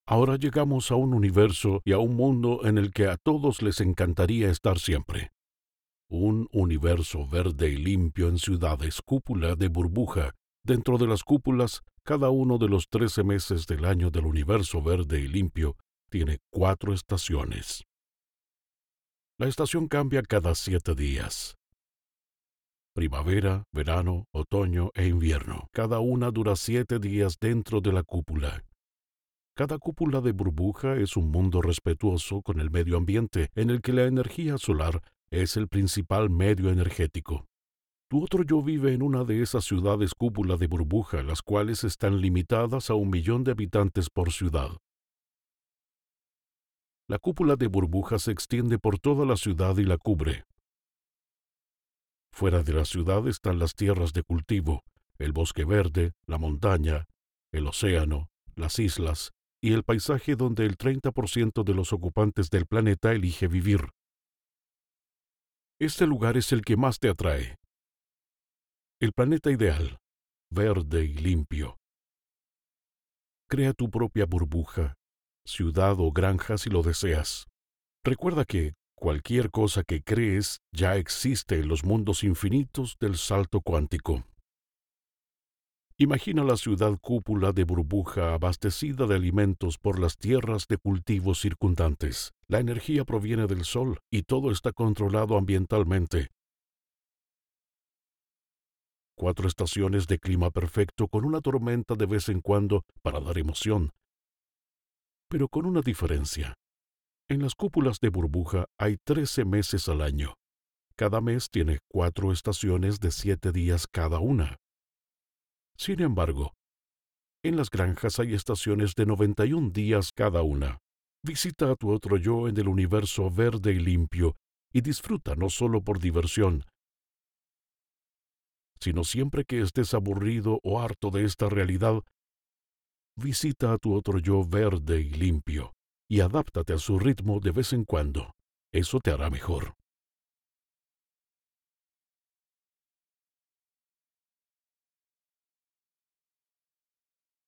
Ahora llegamos a un universo y a un mundo en el que a todos les encantaría estar siempre. Un universo verde y limpio en ciudades, cúpula de burbuja. Dentro de las cúpulas, cada uno de los 13 meses del año del universo verde y limpio tiene 4 estaciones. La estación cambia cada 7 días. Primavera, verano, otoño e invierno. Cada una dura 7 días dentro de la cúpula. Cada cúpula de burbuja es un mundo respetuoso con el medio ambiente, en el que la energía solar es el principal medio energético. Tu otro yo vive en una de esas ciudades cúpula de burbuja, las cuales están limitadas a 1 millón de habitantes por ciudad. La cúpula de burbuja se extiende por toda la ciudad y la cubre. Fuera de la ciudad están las tierras de cultivo, el bosque verde, la montaña, el océano, las islas y el paisaje donde el 30% de los ocupantes del planeta elige vivir. Este lugar es el que más te atrae. El planeta ideal, verde y limpio. Crea tu propia burbuja, ciudad o granja si lo deseas. Recuerda que cualquier cosa que crees ya existe en los mundos infinitos del salto cuántico. Imagina la ciudad cúpula de burbuja abastecida de alimentos por las tierras de cultivo circundantes. La energía proviene del sol y todo está controlado ambientalmente. 4 estaciones de clima perfecto con una tormenta de vez en cuando para dar emoción, pero con una diferencia. En las cúpulas de burbuja hay 13 meses al año. Cada mes tiene 4 estaciones de 7 días cada una. Sin embargo, en las granjas hay estaciones de 91 días cada una. Visita a tu otro yo en el universo verde y limpio y disfruta no solo por diversión, sino siempre que estés aburrido o harto de esta realidad, visita a tu otro yo verde y limpio y adáptate a su ritmo de vez en cuando. Eso te hará mejor.